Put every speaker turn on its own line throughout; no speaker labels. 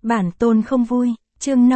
Bản tôn không vui, chương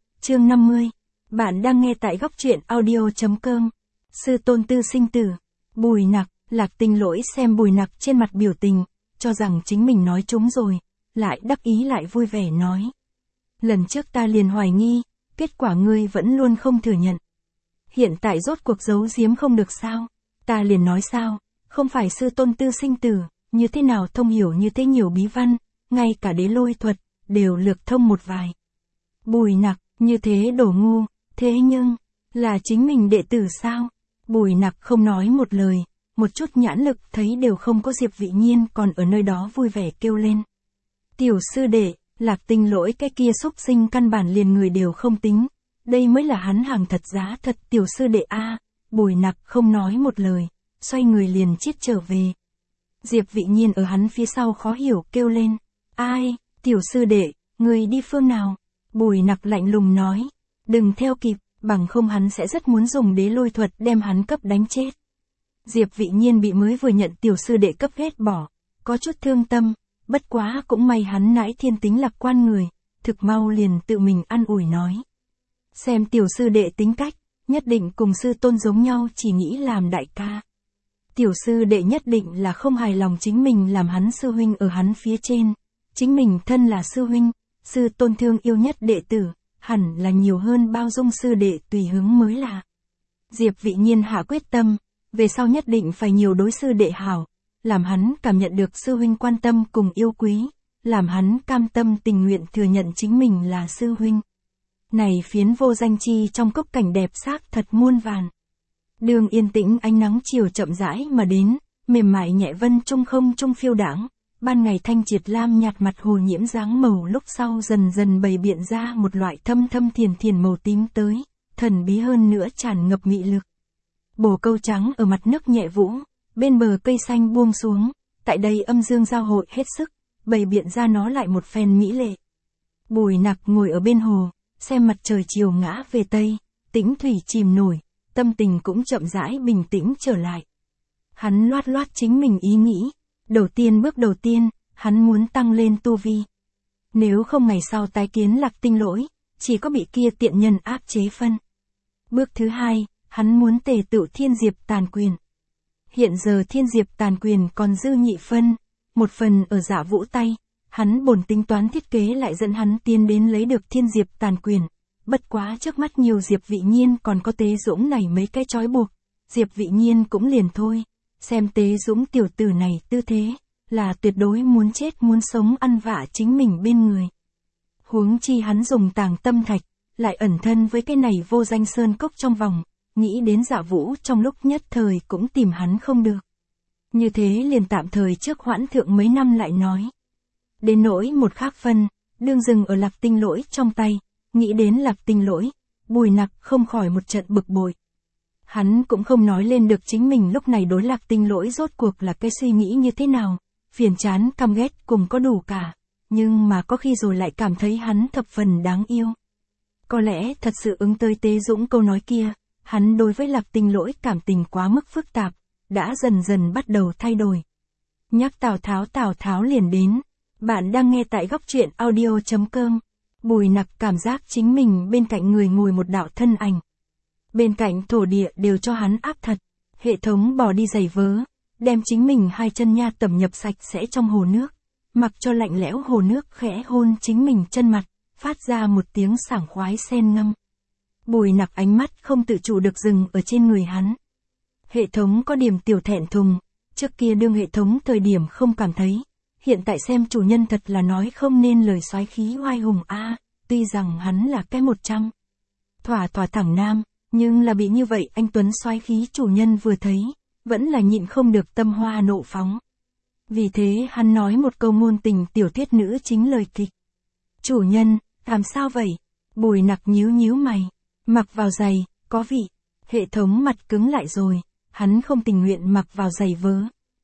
50. Bạn đang nghe tại góc truyện audio.com. Sư tôn tư sinh tử. Bùi Nặc, Lạc Tinh Lỗi xem Bùi Nặc trên mặt biểu tình, cho rằng chính mình nói trúng rồi, lại đắc ý lại vui vẻ nói. Lần trước ta liền hoài nghi, kết quả ngươi vẫn luôn không thừa nhận. Hiện tại rốt cuộc giấu giếm không được sao? Ta liền nói sao, không phải sư tôn tư sinh tử, như thế nào thông hiểu như thế nhiều bí văn, ngay cả đế lôi thuật, đều lược thông một vài. Bùi Nặc, như thế đổ ngu, thế nhưng, là chính mình đệ tử sao? Bùi Nặc không nói một lời, một chút nhãn lực thấy đều không có Diệp Vị Nhiên còn ở nơi đó vui vẻ kêu lên. Tiểu sư đệ, Lạc Tinh Lỗi cái kia xúc sinh căn bản liền người đều không tính, đây mới là hắn hàng thật giá thật tiểu sư đệ a. Bùi Nặc không nói một lời, xoay người liền chiết trở về. Diệp Vị Nhiên ở hắn phía sau khó hiểu kêu lên, ai, tiểu sư đệ, người đi phương nào? Bùi Nặc lạnh lùng nói, đừng theo kịp, bằng không hắn sẽ rất muốn dùng đế lôi thuật đem hắn cấp đánh chết. Diệp Vị Nhiên bị mới vừa nhận tiểu sư đệ cấp ghét bỏ, có chút thương tâm, bất quá cũng may hắn nãi thiên tính lạc quan người, thực mau liền tự mình an ủi nói. Xem tiểu sư đệ tính cách, nhất định cùng sư tôn giống nhau chỉ nghĩ làm đại ca. Tiểu sư đệ nhất định là không hài lòng chính mình làm hắn sư huynh ở hắn phía trên, chính mình thân là sư huynh, sư tôn thương yêu nhất đệ tử, hẳn là nhiều hơn bao dung sư đệ tùy hứng mới là. Diệp Vị Nhiên hạ quyết tâm, về sau nhất định phải nhiều đối sư đệ hảo, làm hắn cảm nhận được sư huynh quan tâm cùng yêu quý, làm hắn cam tâm tình nguyện thừa nhận chính mình là sư huynh. Này phiến vô danh chi trong cốc cảnh đẹp xác thật muôn vàn. Đường yên tĩnh ánh nắng chiều chậm rãi mà đến, mềm mại nhẹ vân trung không trung phiêu đãng, ban ngày thanh triệt lam nhạt mặt hồ nhiễm dáng màu lúc sau dần dần bày biện ra một loại thâm thâm thiền thiền màu tím tới, thần bí hơn nữa tràn ngập mị lực. Bồ câu trắng ở mặt nước nhẹ vũ, bên bờ cây xanh buông xuống, tại đây âm dương giao hội hết sức, bày biện ra nó lại một phen mỹ lệ. Bùi Nặc ngồi ở bên hồ, xem mặt trời chiều ngã về tây, tĩnh thủy chìm nổi, tâm tình cũng chậm rãi bình tĩnh trở lại. Hắn loát loát chính mình ý nghĩ, bước đầu tiên, hắn muốn tăng lên tu vi. Nếu không ngày sau tái kiến Lạc Tinh Lỗi, chỉ có bị kia tiện nhân áp chế phân. Bước thứ hai, hắn muốn tề tựu thiên diệp tàn quyền. Hiện giờ thiên diệp tàn quyền còn dư nhị phân, một phần ở Dạ Vũ tay, hắn bổn tính toán thiết kế lại dẫn hắn tiến đến lấy được thiên diệp tàn quyền. Bất quá trước mắt nhiều Diệp Vị Nhiên còn có Tế Dũng này mấy cái trói buộc, Diệp Vị Nhiên cũng liền thôi, xem Tế Dũng tiểu tử này tư thế, là tuyệt đối muốn chết muốn sống ăn vạ chính mình bên người. Huống chi hắn dùng tàng tâm thạch, lại ẩn thân với cái này vô danh sơn cốc trong vòng, nghĩ đến Dạ Vũ trong lúc nhất thời cũng tìm hắn không được. Như thế liền tạm thời trước hoãn thượng mấy năm lại nói. Đến nỗi một khác phân, đương dừng ở Lạc Tinh Lỗi trong tay. Nghĩ đến Lạc Tinh Lỗi, Bùi Nặc không khỏi một trận bực bội. Hắn cũng không nói lên được chính mình lúc này đối Lạc Tinh Lỗi rốt cuộc là cái suy nghĩ như thế nào, phiền chán căm ghét cùng có đủ cả, nhưng mà có khi rồi lại cảm thấy hắn thập phần đáng yêu. Có lẽ thật sự ứng tới Tế Dũng câu nói kia, hắn đối với Lạc Tinh Lỗi cảm tình quá mức phức tạp, đã dần dần bắt đầu thay đổi. Nhắc Tào Tháo liền đến, bạn đang nghe tại góc truyện audio.com. Bùi Nặc cảm giác chính mình bên cạnh người ngồi một đạo thân ảnh. Bên cạnh thổ địa đều cho hắn áp thật, hệ thống bỏ đi giày vớ, đem chính mình hai chân nha tẩm nhập sạch sẽ trong hồ nước, mặc cho lạnh lẽo hồ nước khẽ hôn chính mình chân mặt, phát ra một tiếng sảng khoái sen ngâm. Bùi Nặc ánh mắt không tự chủ được dừng ở trên người hắn. Hệ thống có điểm tiểu thẹn thùng, trước kia đương hệ thống thời điểm không cảm thấy. Hiện tại xem chủ nhân thật là nói không nên lời soái khí oai hùng a, tuy rằng hắn là cái 100. Thỏa thẳng nam, nhưng là bị như vậy anh tuấn soái khí chủ nhân vừa thấy, vẫn là nhịn không được tâm hoa nộ phóng. Vì thế hắn nói một câu ngôn tình tiểu thuyết nữ chính lời kịch. Chủ nhân, làm sao vậy? Bùi Nặc nhíu mày, mặc vào giày, có vị. Hệ thống mặt cứng lại rồi, hắn không tình nguyện mặc vào giày vớ.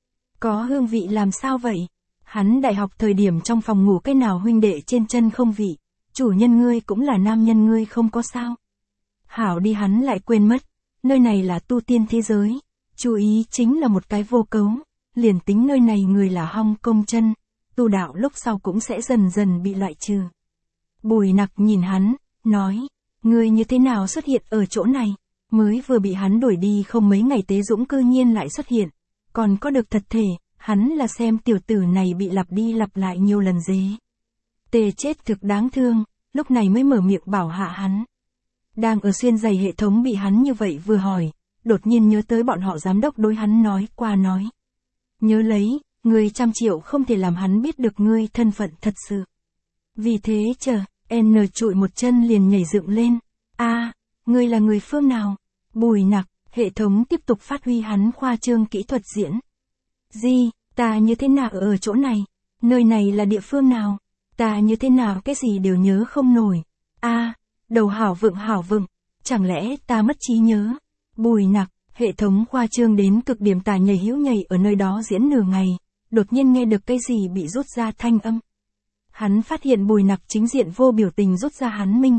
Có hương vị làm sao vậy? Hắn đại học thời điểm trong phòng ngủ cái nào huynh đệ trên chân không vị, chủ nhân ngươi cũng là nam nhân ngươi không có sao. Hảo đi hắn lại quên mất, nơi này là tu tiên thế giới, chú ý chính là một cái vô cấu, liền tính nơi này người là hong công chân, tu đạo lúc sau cũng sẽ dần dần bị loại trừ. Bùi Nặc nhìn hắn, nói, ngươi như thế nào xuất hiện ở chỗ này? Mới vừa bị hắn đuổi đi không mấy ngày Tế Dũng cư nhiên lại xuất hiện, còn có được thật thể, hắn là xem tiểu tử này bị lặp đi lặp lại nhiều lần dế. Tề chết thực đáng thương, lúc này mới mở miệng bảo hạ hắn. Đang ở xuyên giày hệ thống bị hắn như vậy vừa hỏi, đột nhiên nhớ tới bọn họ giám đốc đối hắn nói qua nói. Nhớ lấy, ngươi 100 triệu không thể làm hắn biết được ngươi thân phận thật sự. Vì thế N trụi một chân liền nhảy dựng lên. Ngươi là người phương nào? Bùi Nặc, hệ thống tiếp tục phát huy hắn khoa trương kỹ thuật diễn. Gì, ta như thế nào ở chỗ này? Nơi này là địa phương nào? Ta như thế nào cái gì đều nhớ không nổi. Đầu hảo vựng, chẳng lẽ ta mất trí nhớ? Bùi Nặc, hệ thống khoa trương đến cực điểm tà nhảy hữu nhảy ở nơi đó diễn nửa ngày, đột nhiên nghe được cái gì bị rút ra thanh âm. Hắn phát hiện Bùi Nặc chính diện vô biểu tình rút ra hắn minh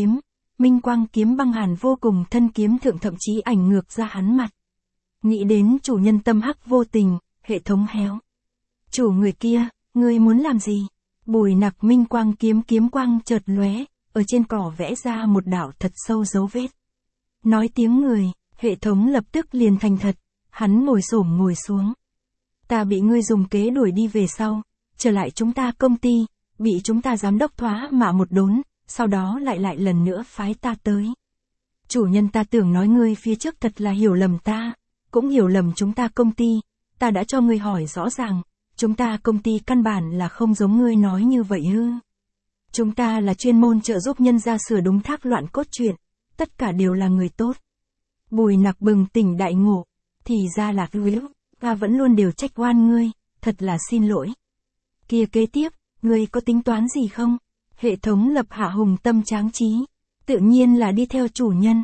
quang kiếm băng hàn vô cùng thân kiếm thượng thậm chí ảnh ngược ra hắn mặt. Nghĩ đến chủ nhân tâm hắc vô tình, hệ thống héo. Chủ người kia, ngươi muốn làm gì? Bùi Nặc minh quang kiếm quang chợt lóe, ở trên cỏ vẽ ra một đạo thật sâu dấu vết. Nói tiếng người, hệ thống lập tức liền thành thật, hắn ngồi xuống. Ta bị ngươi dùng kế đuổi đi về sau, trở lại chúng ta công ty, bị chúng ta giám đốc thoá mạ một đốn, sau đó lại lần nữa phái ta tới. Chủ nhân ta tưởng nói ngươi phía trước thật là hiểu lầm ta, cũng hiểu lầm chúng ta công ty, ta đã cho ngươi hỏi rõ ràng, chúng ta công ty căn bản là không giống ngươi nói như vậy hư. Chúng ta là chuyên môn trợ giúp nhân gia sửa đúng thác loạn cốt truyện, tất cả đều là người tốt. Bùi Nặc bừng tỉnh đại ngộ, thì ra là ta vẫn luôn đều trách oan ngươi, thật là xin lỗi. Kia kế tiếp, ngươi có tính toán gì không? Hệ thống lập hạ hùng tâm tráng trí, tự nhiên là đi theo chủ nhân.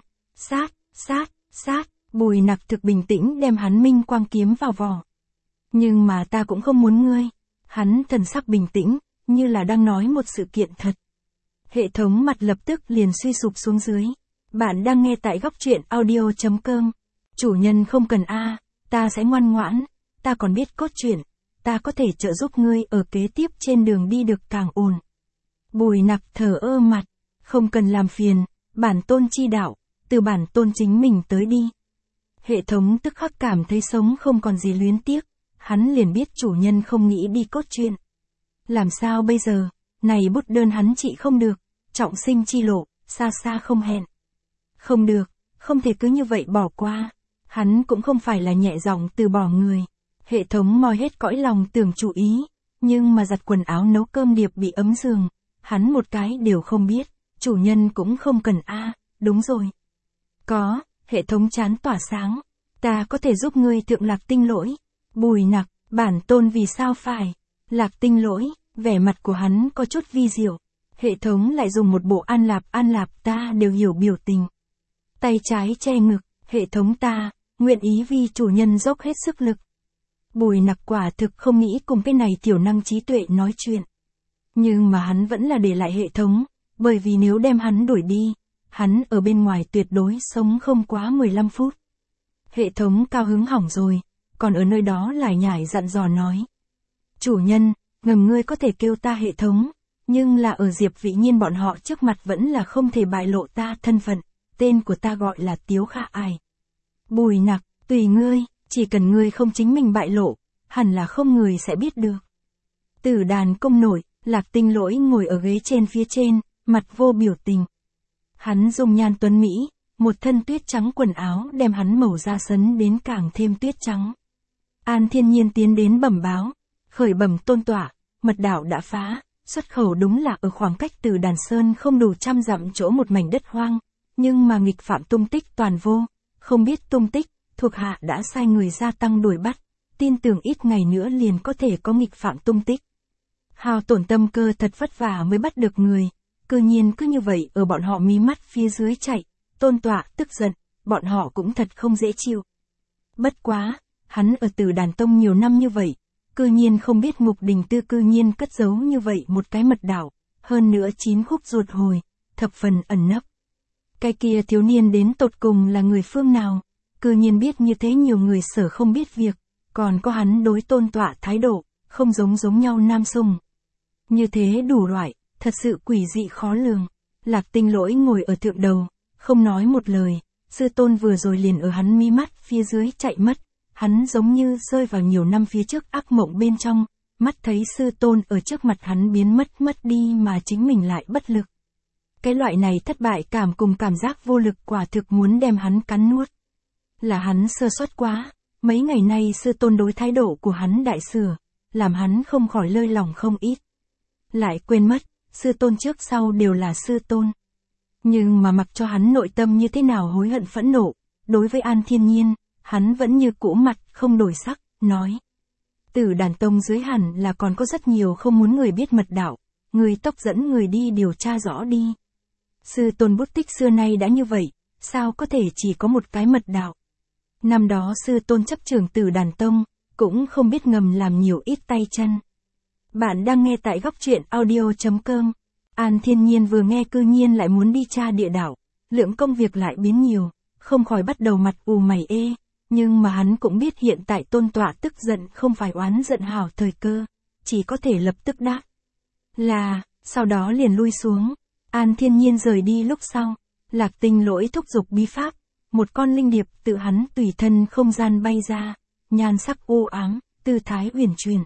Sát, Bùi Nặc thực bình tĩnh đem hắn minh quang kiếm vào vỏ. Nhưng mà ta cũng không muốn ngươi. Hắn thần sắc bình tĩnh, như là đang nói một sự kiện thật. Hệ thống mặt lập tức liền suy sụp xuống dưới. Bạn đang nghe tại góc truyện audio.com. Chủ nhân không cần ta sẽ ngoan ngoãn, ta còn biết cốt truyện, ta có thể trợ giúp ngươi ở kế tiếp trên đường đi được càng ổn. Bùi Nặc thờ ơ mặt, không cần làm phiền, bản tôn chi đạo, từ bản tôn chính mình tới đi. Hệ thống tức khắc cảm thấy sống không còn gì luyến tiếc, hắn liền biết chủ nhân không nghĩ đi cốt truyện. Làm sao bây giờ, này bút đơn hắn trị không được, trọng sinh chi lộ, xa xa không hẹn. Không được, không thể cứ như vậy bỏ qua, hắn cũng không phải là nhẹ giọng từ bỏ người. Hệ thống moi hết cõi lòng tưởng chú ý, nhưng mà giặt quần áo nấu cơm Điệp bị ấm giường, hắn một cái đều không biết, chủ nhân cũng không cần đúng rồi. Có, hệ thống chán tỏa sáng, ta có thể giúp ngươi thượng Lạc Tinh Lỗi. Bùi Nặc, bản tôn vì sao phải? Lạc Tinh Lỗi, vẻ mặt của hắn có chút vi diệu, hệ thống lại dùng một bộ an lạp ta đều hiểu biểu tình. Tay trái che ngực, hệ thống ta, nguyện ý vì chủ nhân dốc hết sức lực. Bùi Nặc quả thực không nghĩ cùng cái này tiểu năng trí tuệ nói chuyện. Nhưng mà hắn vẫn là để lại hệ thống, bởi vì nếu đem hắn đuổi đi, hắn ở bên ngoài tuyệt đối sống không quá 15 phút. Hệ thống cao hứng hỏng rồi, còn ở nơi đó lải nhải dặn dò nói. Chủ nhân, ngươi có thể kêu ta hệ thống, nhưng là ở Diệp Vĩ Nhiên bọn họ trước mặt vẫn là không thể bại lộ ta thân phận, tên của ta gọi là Tiếu Khả Ải. Bùi Nặc, tùy ngươi, chỉ cần ngươi không chính mình bại lộ, hẳn là không người sẽ biết được. Tử đàn công nổi, Lạc Tinh Lỗi ngồi ở ghế trên phía trên, mặt vô biểu tình. Hắn dung nhan tuấn mỹ, một thân tuyết trắng quần áo đem hắn màu da sấn đến càng thêm tuyết trắng. An Thiên Nhiên tiến đến bẩm báo, khởi bẩm tôn tọa, mật đảo đã phá, xuất khẩu đúng là ở khoảng cách từ Đàn Sơn không đủ 100 dặm chỗ một mảnh đất hoang, nhưng mà nghịch phạm tung tích toàn vô, không biết tung tích, thuộc hạ đã sai người gia tăng đuổi bắt, tin tưởng ít ngày nữa liền có thể có nghịch phạm tung tích. Hao tổn tâm cơ thật vất vả mới bắt được người, cư nhiên cứ như vậy ở bọn họ mí mắt phía dưới chạy, tôn tọa tức giận, bọn họ cũng thật không dễ chịu. Bất quá, hắn ở Tử Đàn Tông nhiều năm như vậy, cư nhiên không biết Ngục Đình Tư cư nhiên cất giấu như vậy một cái mật đảo, hơn nữa 9 khúc ruột hồi, thập phần ẩn nấp. Cái kia thiếu niên đến tột cùng là người phương nào, cư nhiên biết như thế nhiều người sở không biết việc, còn có hắn đối tôn tọa thái độ, không giống nhau nam sùng. Như thế đủ loại, thật sự quỷ dị khó lường. Lạc Tinh Lỗi ngồi ở thượng đầu, không nói một lời, sư tôn vừa rồi liền ở hắn mí mắt phía dưới chạy mất, hắn giống như rơi vào nhiều năm phía trước ác mộng bên trong, mắt thấy sư tôn ở trước mặt hắn biến mất đi mà chính mình lại bất lực. Cái loại này thất bại cảm cùng cảm giác vô lực quả thực muốn đem hắn cắn nuốt. Là hắn sơ suất quá, mấy ngày nay sư tôn đối thái độ của hắn đại sửa, làm hắn không khỏi lơi lỏng không ít. Lại quên mất, sư tôn trước sau đều là sư tôn. Nhưng mà mặc cho hắn nội tâm như thế nào hối hận phẫn nộ, đối với An Thiên Nhiên, hắn vẫn như cũ mặt không đổi sắc, nói. Tử Đàn Tông dưới hẳn là còn có rất nhiều không muốn người biết mật đạo, người tốc dẫn người đi điều tra rõ đi. Sư tôn bút tích xưa nay đã như vậy, sao có thể chỉ có một cái mật đạo. Năm đó sư tôn chấp trưởng Tử Đàn Tông, cũng không biết ngầm làm nhiều ít tay chân. Bạn đang nghe tại góc truyện audio.com. An Thiên Nhiên vừa nghe cư nhiên lại muốn đi tra địa đạo, lượng công việc lại biến nhiều, không khỏi bắt đầu mặt ù mày ê, nhưng mà hắn cũng biết hiện tại tôn tọa tức giận không phải oán giận hảo thời cơ, chỉ có thể lập tức đáp. Là, sau đó liền lui xuống, An Thiên Nhiên rời đi lúc sau, Lạc Tinh Lỗi thúc giục bí pháp, một con linh điệp tự hắn tùy thân không gian bay ra, nhan sắc u ám, tư thái uyển chuyển.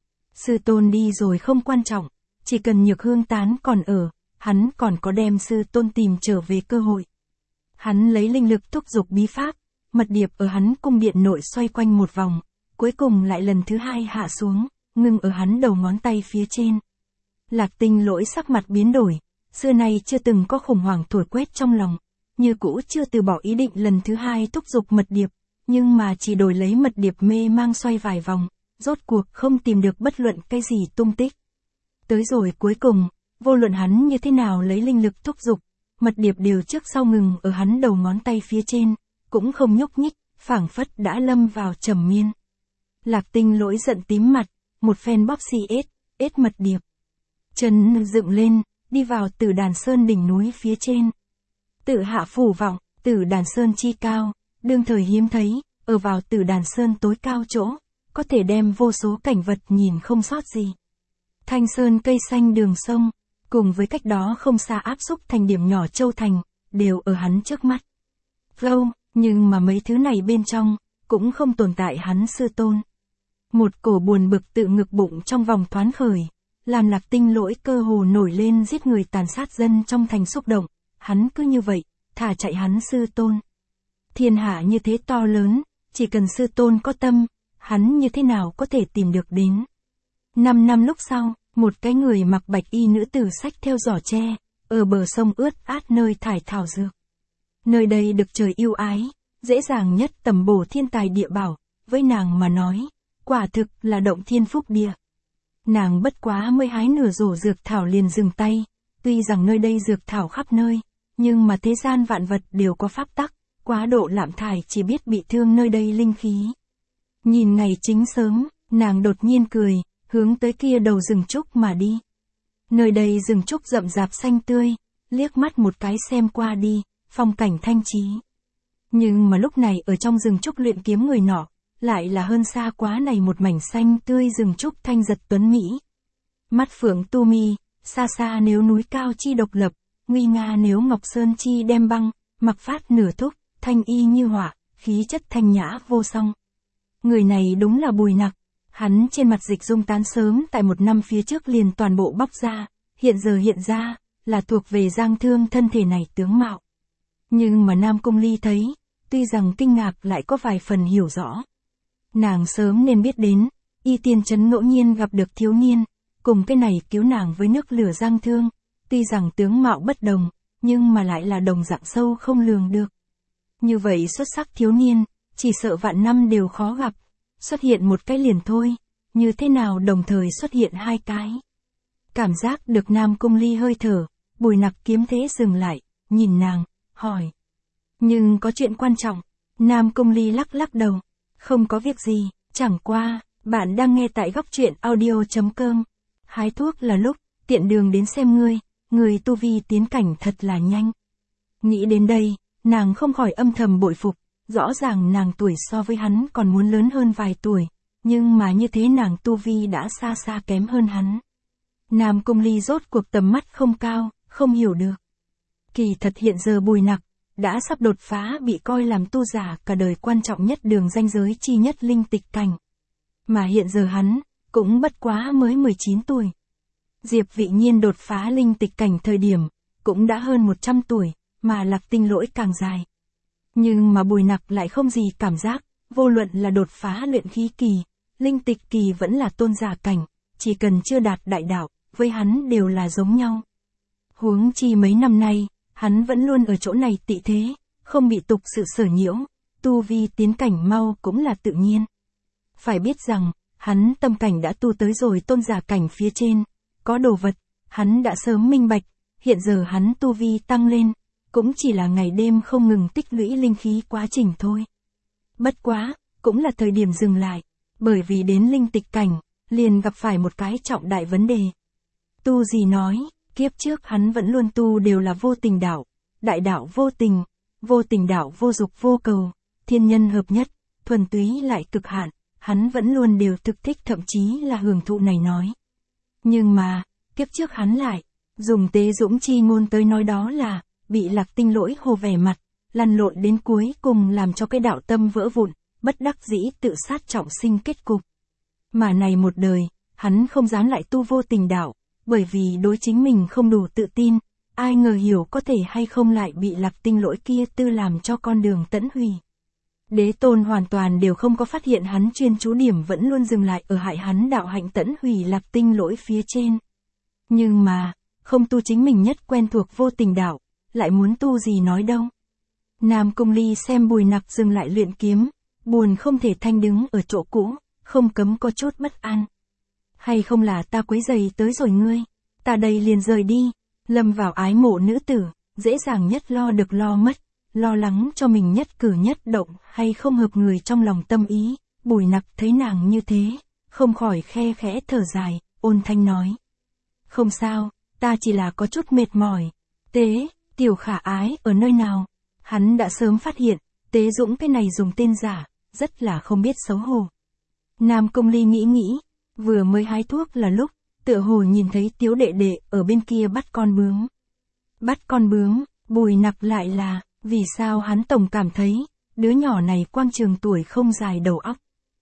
Sư tôn đi rồi không quan trọng, chỉ cần Nhược Hương Tán còn ở, hắn còn có đem sư tôn tìm trở về cơ hội. Hắn lấy linh lực thúc giục bí pháp, mật điệp ở hắn cung điện nội xoay quanh một vòng, cuối cùng lại lần thứ hai hạ xuống, ngưng ở hắn đầu ngón tay phía trên. Lạc Tinh Lỗi sắc mặt biến đổi, xưa nay chưa từng có khủng hoảng thổi quét trong lòng, như cũ chưa từ bỏ ý định lần thứ hai thúc giục mật điệp, nhưng mà chỉ đổi lấy mật điệp mê mang xoay vài vòng, rốt cuộc không tìm được bất luận cái gì tung tích. Tới rồi cuối cùng, vô luận hắn như thế nào lấy linh lực thúc giục, mật điệp đều trước sau ngừng ở hắn đầu ngón tay phía trên, cũng không nhúc nhích, phảng phất đã lâm vào trầm miên. Lạc Tinh Lỗi giận tím mặt, một phen bóp xì ết mật điệp. Chân dựng lên, đi vào Tử Đàn Sơn đỉnh núi phía trên. Tử hạ phủ vọng, Tử Đàn Sơn chi cao, đương thời hiếm thấy, ở vào Tử Đàn Sơn tối cao chỗ, có thể đem vô số cảnh vật nhìn không sót gì. Thanh sơn cây xanh đường sông, cùng với cách đó không xa áp xúc thành điểm nhỏ châu thành, đều ở hắn trước mắt. Lâu, nhưng mà mấy thứ này bên trong, cũng không tồn tại hắn sư tôn. Một cổ buồn bực tự ngực bụng trong vòng thoáng khởi, làm Lạc Tinh Lỗi cơ hồ nổi lên giết người tàn sát dân trong thành xúc động, hắn cứ như vậy, thả chạy hắn sư tôn. Thiên hạ như thế to lớn, chỉ cần sư tôn có tâm, hắn như thế nào có thể tìm được đến. 5 năm lúc sau, một cái người mặc bạch y nữ tử xách theo giỏ tre, ở bờ sông ướt át nơi thải thảo dược. Nơi đây được trời yêu ái, dễ dàng nhất tầm bổ thiên tài địa bảo, với nàng mà nói, quả thực là động thiên phúc địa. Nàng bất quá mới hái nửa rổ dược thảo liền dừng tay, tuy rằng nơi đây dược thảo khắp nơi, nhưng mà thế gian vạn vật đều có pháp tắc, quá độ lạm thải chỉ biết bị thương nơi đây linh khí. Nhìn ngày chính sớm, nàng đột nhiên cười, hướng tới kia đầu rừng trúc mà đi. Nơi đây rừng trúc rậm rạp xanh tươi, liếc mắt một cái xem qua đi, phong cảnh thanh trí. Nhưng mà lúc này ở trong rừng trúc luyện kiếm người nọ, lại là hơn xa quá này một mảnh xanh tươi rừng trúc thanh giật tuấn mỹ. Mắt phượng tu mi, xa xa nếu núi cao chi độc lập, nguy nga nếu ngọc sơn chi đem băng, mặc phát nửa thúc, thanh y như họa, khí chất thanh nhã vô song. Người này đúng là Bùi Nặc. Hắn trên mặt dịch dung tán sớm tại một năm phía trước liền toàn bộ bóc ra, hiện giờ hiện ra, là thuộc về Giang Thương thân thể này tướng mạo. Nhưng mà Nam Cung Ly thấy, tuy rằng kinh ngạc lại có vài phần hiểu rõ. Nàng sớm nên biết đến, y tiên trấn ngẫu nhiên gặp được thiếu niên, cùng cái này cứu nàng với nước lửa Giang Thương, tuy rằng tướng mạo bất đồng, nhưng mà lại là đồng dạng sâu không lường được. Như vậy xuất sắc thiếu niên, chỉ sợ vạn năm đều khó gặp. Xuất hiện một cái liền thôi, như thế nào đồng thời xuất hiện hai cái. Cảm giác được Nam Cung Ly hơi thở, Bùi Nặc kiếm thế dừng lại, nhìn nàng, hỏi. Nhưng có chuyện quan trọng, Nam Cung Ly lắc lắc đầu, không có việc gì, chẳng qua, bạn đang nghe tại góc truyện audio.com. Hái thuốc là lúc, tiện đường đến xem người tu vi tiến cảnh thật là nhanh. Nghĩ đến đây, nàng không khỏi âm thầm bội phục. Rõ ràng nàng tuổi so với hắn còn muốn lớn hơn vài tuổi, nhưng mà như thế nàng tu vi đã xa xa kém hơn hắn. Nam Cung Ly rốt cuộc tầm mắt không cao, không hiểu được. Kỳ thật hiện giờ Bùi Nặc đã sắp đột phá bị coi làm tu giả cả đời quan trọng nhất đường ranh giới chi nhất linh tịch cảnh. Mà hiện giờ hắn cũng bất quá mới 19 tuổi. Diệp Vị Nhiên đột phá linh tịch cảnh thời điểm cũng đã hơn 100 tuổi, mà Lạc Tinh Lỗi càng dài. Nhưng mà Bùi Nặc lại không gì cảm giác, vô luận là đột phá luyện khí kỳ, linh tịch kỳ vẫn là tôn giả cảnh, chỉ cần chưa đạt đại đạo, với hắn đều là giống nhau. Huống chi mấy năm nay, hắn vẫn luôn ở chỗ này tị thế, không bị tục sự sở nhiễu, tu vi tiến cảnh mau cũng là tự nhiên. Phải biết rằng, hắn tâm cảnh đã tu tới rồi tôn giả cảnh phía trên, có đồ vật, hắn đã sớm minh bạch, hiện giờ hắn tu vi tăng lên, cũng chỉ là ngày đêm không ngừng tích lũy linh khí quá trình thôi. Bất quá, cũng là thời điểm dừng lại, bởi vì đến linh tịch cảnh, liền gặp phải một cái trọng đại vấn đề. Tu gì nói, kiếp trước hắn vẫn luôn tu đều là vô tình đạo, đại đạo vô tình đạo vô dục vô cầu, thiên nhân hợp nhất, thuần túy lại cực hạn, hắn vẫn luôn đều thực thích thậm chí là hưởng thụ này nói. Nhưng mà, kiếp trước hắn lại, dùng tế dũng chi ngôn tới nói đó là, bị Lạc Tinh Lỗi hồ vẻ mặt, lăn lộn đến cuối cùng làm cho cái đạo tâm vỡ vụn, bất đắc dĩ tự sát trọng sinh kết cục. Mà này một đời, hắn không dám lại tu vô tình đạo, bởi vì đối chính mình không đủ tự tin, ai ngờ hiểu có thể hay không lại bị Lạc Tinh Lỗi kia tư làm cho con đường tẫn hủy. Đế Tôn hoàn toàn đều không có phát hiện hắn chuyên chú điểm vẫn luôn dừng lại ở hại hắn đạo hạnh tẫn hủy Lạc Tinh Lỗi phía trên. Nhưng mà, không tu chính mình nhất quen thuộc vô tình đạo, lại muốn tu gì nói đâu. Nam Cung Ly xem Bùi Nặc dừng lại luyện kiếm, buồn không thể thanh đứng ở chỗ cũ, không cấm có chút bất an. Hay không là ta quấy rầy tới rồi ngươi, ta đây liền rời đi, lâm vào ái mộ nữ tử, dễ dàng nhất lo được lo mất, lo lắng cho mình nhất cử nhất động hay không hợp người trong lòng tâm ý. Bùi Nặc thấy nàng như thế, không khỏi khe khẽ thở dài, ôn thanh nói. Không sao, ta chỉ là có chút mệt mỏi. Tế, tiểu khả ái ở nơi nào? Hắn đã sớm phát hiện, Tế Dũng cái này dùng tên giả, rất là không biết xấu hổ. Nam Cung Ly nghĩ, vừa mới hái thuốc là lúc, tựa hồ nhìn thấy Tiếu đệ đệ ở bên kia bắt con bướm. Bắt con bướm, Bùi Nặc lại là, vì sao hắn tổng cảm thấy, đứa nhỏ này quang trường tuổi không dài đầu óc.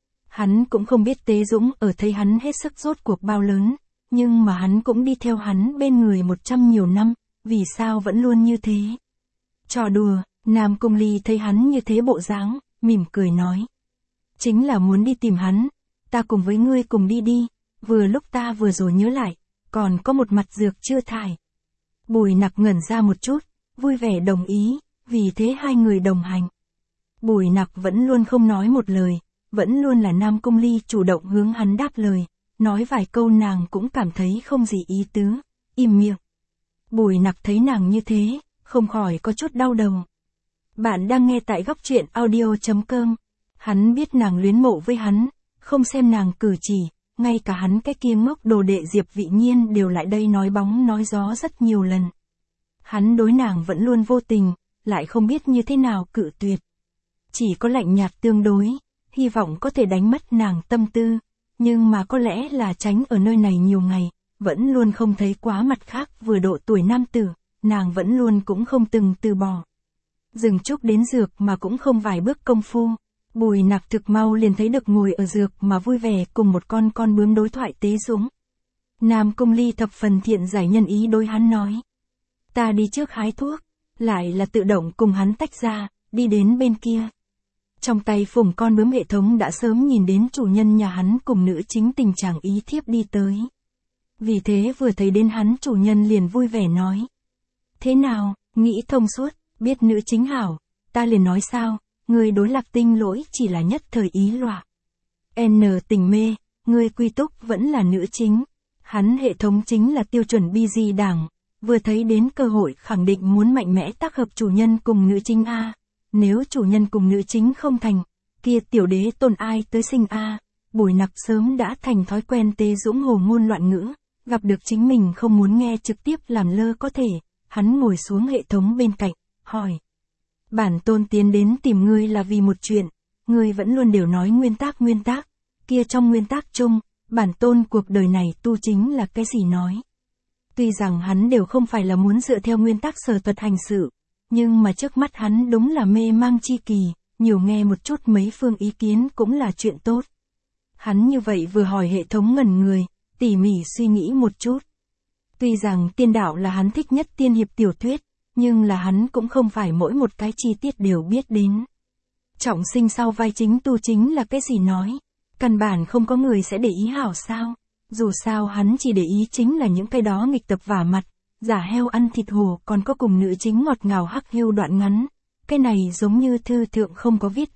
Hắn cũng không biết Tế Dũng ở thấy hắn hết sức rốt cuộc bao lớn, nhưng mà hắn cũng đi theo hắn bên người 100 nhiều năm, vì sao vẫn luôn như thế. Trò đùa, Nam Cung Ly thấy hắn như thế bộ dáng, mỉm cười nói. Chính là muốn đi tìm hắn, ta cùng với ngươi cùng đi đi, vừa lúc ta vừa rồi nhớ lại, còn có một mặt dược chưa thải. Bùi Nặc ngẩn ra một chút, vui vẻ đồng ý, vì thế hai người đồng hành. Bùi Nặc vẫn luôn không nói một lời, vẫn luôn là Nam Cung Ly chủ động hướng hắn đáp lời, nói vài câu nàng cũng cảm thấy không gì ý tứ, im miệng. Bùi Nặc thấy nàng như thế, không khỏi có chút đau đầu. Bạn đang nghe tại góc truyện audio.com. Hắn biết nàng luyến mộ với hắn, không xem nàng cử chỉ, ngay cả hắn cái kia ngốc đồ đệ Diệp Vị Nhiên đều lại đây nói bóng nói gió rất nhiều lần. Hắn đối nàng vẫn luôn vô tình, lại không biết như thế nào cự tuyệt. Chỉ có lạnh nhạt tương đối, hy vọng có thể đánh mất nàng tâm tư, nhưng mà có lẽ là tránh ở nơi này nhiều ngày, vẫn luôn không thấy quá mặt khác vừa độ tuổi nam tử, nàng vẫn luôn cũng không từng từ bỏ. Dừng chút đến dược mà cũng không vài bước công phu, Bùi Nặc thực mau liền thấy được ngồi ở dược mà vui vẻ cùng một con bướm đối thoại Tế Dũng. Nam Cung Ly thập phần thiện giải nhân ý đối hắn nói. Ta đi trước hái thuốc, lại là tự động cùng hắn tách ra, đi đến bên kia. Trong tay phủng con bướm hệ thống đã sớm nhìn đến chủ nhân nhà hắn cùng nữ chính tình trạng ý thiếp đi tới. Vì thế vừa thấy đến hắn chủ nhân liền vui vẻ nói. Thế nào, nghĩ thông suốt, biết nữ chính hảo, ta liền nói sao, người đối Lạc Tinh Lỗi chỉ là nhất thời ý loạn. N tình mê, người quy túc vẫn là nữ chính. Hắn hệ thống chính là tiêu chuẩn BG đảng, vừa thấy đến cơ hội khẳng định muốn mạnh mẽ tác hợp chủ nhân cùng nữ chính A. Nếu chủ nhân cùng nữ chính không thành, kia tiểu đế tôn ai tới sinh A. Bùi Nặc sớm đã thành thói quen Tế Dũng hồ ngôn loạn ngữ, gặp được chính mình không muốn nghe trực tiếp làm lơ có thể, hắn ngồi xuống hệ thống bên cạnh, hỏi. Bản tôn tiến đến tìm ngươi là vì một chuyện, ngươi vẫn luôn đều nói nguyên tắc, kia trong nguyên tắc chung, bản tôn cuộc đời này tu chính là cái gì nói. Tuy rằng hắn đều không phải là muốn dựa theo nguyên tắc sở thuật hành sự, nhưng mà trước mắt hắn đúng là mê mang chi kỳ, nhiều nghe một chút mấy phương ý kiến cũng là chuyện tốt. Hắn như vậy vừa hỏi hệ thống ngẩn người, tỉ mỉ suy nghĩ một chút. Tuy rằng tiên đạo là hắn thích nhất tiên hiệp tiểu thuyết, nhưng là hắn cũng không phải mỗi một cái chi tiết đều biết đến. Trọng sinh sau vai chính tu chính là cái gì nói. Căn bản không có người sẽ để ý hảo sao. Dù sao hắn chỉ để ý chính là những cái đó nghịch tập vả mặt, giả heo ăn thịt hổ, còn có cùng nữ chính ngọt ngào hắc hưu đoạn ngắn. Cái này giống như thư thượng không có viết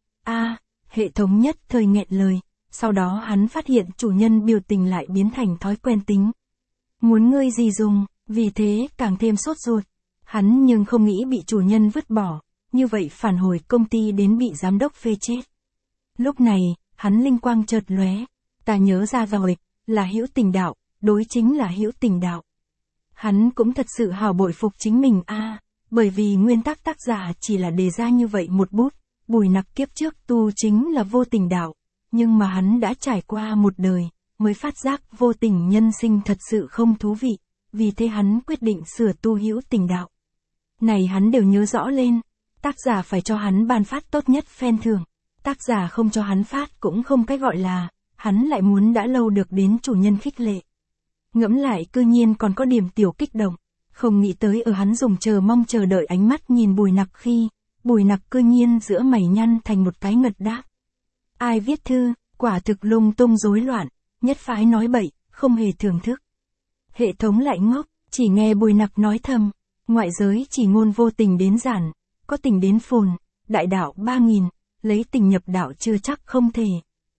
hệ thống nhất thời nghẹn lời. Sau đó hắn phát hiện chủ nhân biểu tình lại biến thành thói quen tính. Muốn ngươi gì dùng, vì thế càng thêm sốt ruột. Hắn nhưng không nghĩ bị chủ nhân vứt bỏ, như vậy phản hồi công ty đến bị giám đốc phê chết. Lúc này, hắn linh quang chợt lóe, ta nhớ ra rồi, là hữu tình đạo, đối chính là hữu tình đạo. Hắn cũng thật sự hào bội phục chính mình bởi vì nguyên tắc tác giả chỉ là đề ra như vậy một bút, Bùi Nặc kiếp trước tu chính là vô tình đạo, nhưng mà hắn đã trải qua một đời, mới phát giác vô tình nhân sinh thật sự không thú vị, vì thế hắn quyết định sửa tu hữu tình đạo. Này hắn đều nhớ rõ lên, tác giả phải cho hắn ban phát tốt nhất khen thưởng, tác giả không cho hắn phát cũng không cái gọi là, hắn lại muốn đã lâu được đến chủ nhân khích lệ. Ngẫm lại cư nhiên còn có điểm tiểu kích động, không nghĩ tới ở hắn dùng chờ mong chờ đợi ánh mắt nhìn Bùi Nặc khi, Bùi Nặc cư nhiên giữa mày nhăn thành một cái ngật đáp. Ai viết thư, quả thực lung tung rối loạn, nhất phái nói bậy, không hề thưởng thức. Hệ thống lại ngốc, chỉ nghe Bùi Nặc nói thầm, ngoại giới chỉ ngôn vô tình đến giản, có tình đến phồn, đại đạo 3000, lấy tình nhập đạo chưa chắc không thể.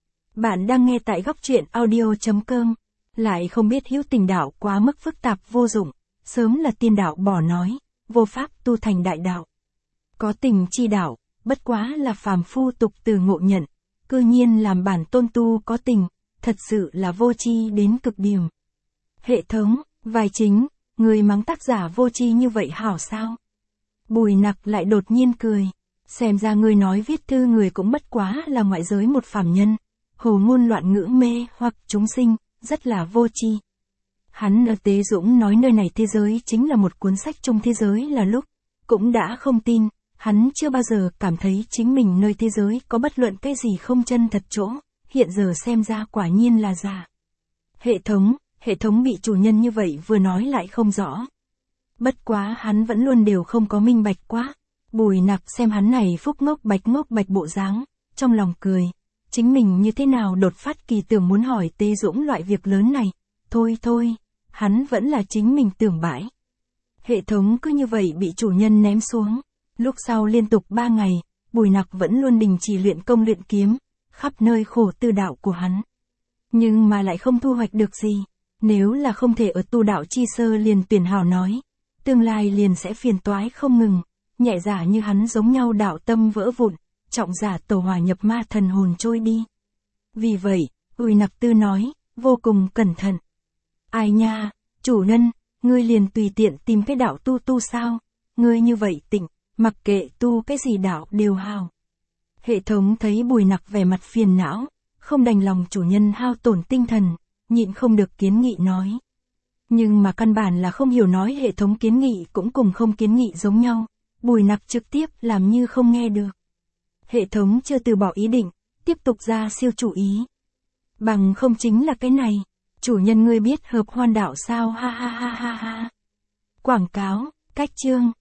Bạn đang nghe tại góc truyện audio.com, lại không biết hữu tình đạo quá mức phức tạp vô dụng, sớm là tiên đạo bỏ nói, vô pháp tu thành đại đạo. Có tình chi đạo, bất quá là phàm phu tục từ ngộ nhận, cư nhiên làm bản tôn tu có tình, thật sự là vô tri đến cực điểm. Hệ thống, vai chính, người mắng tác giả vô tri như vậy hảo sao? Bùi Nặc lại đột nhiên cười, xem ra người nói viết thư người cũng bất quá là ngoại giới một phàm nhân, hồ ngôn loạn ngữ mê hoặc chúng sinh, rất là vô tri. Hắn ở Tế Dũng nói nơi này thế giới chính là một cuốn sách chung thế giới là lúc, cũng đã không tin, hắn chưa bao giờ cảm thấy chính mình nơi thế giới có bất luận cái gì không chân thật chỗ, hiện giờ xem ra quả nhiên là giả. Hệ thống bị chủ nhân như vậy vừa nói lại không rõ. Bất quá hắn vẫn luôn đều không có minh bạch quá. Bùi Nặc xem hắn này phúc ngốc bạch bộ dáng, trong lòng cười. Chính mình như thế nào đột phát kỳ tưởng muốn hỏi Tế Dũng loại việc lớn này. Thôi, hắn vẫn là chính mình tưởng bãi. Hệ thống cứ như vậy bị chủ nhân ném xuống. Lúc sau liên tục 3 ngày, Bùi Nặc vẫn luôn đình chỉ luyện công luyện kiếm, khắp nơi khổ tư đạo của hắn. Nhưng mà lại không thu hoạch được gì. Nếu là không thể ở tu đạo chi sơ liền tuyển hảo nói, tương lai liền sẽ phiền toái không ngừng, nhẹ giả như hắn giống nhau đạo tâm vỡ vụn, trọng giả tẩu hỏa nhập ma thần hồn trôi đi. Vì vậy, Bùi Nặc Tư nói, vô cùng cẩn thận. Ai nha, chủ nhân, ngươi liền tùy tiện tìm cái đạo tu sao, ngươi như vậy tịnh, mặc kệ tu cái gì đạo đều hào. Hệ thống thấy Bùi Nặc vẻ mặt phiền não, không đành lòng chủ nhân hao tổn tinh thần, nhịn không được kiến nghị nói. Nhưng mà căn bản là không hiểu nói hệ thống kiến nghị cũng cùng không kiến nghị giống nhau, Bùi Nặc trực tiếp làm như không nghe được. Hệ thống chưa từ bỏ ý định, tiếp tục ra siêu chủ ý. Bằng không chính là cái này, chủ nhân ngươi biết hợp hoan đạo sao ha. Quảng cáo, cách chương.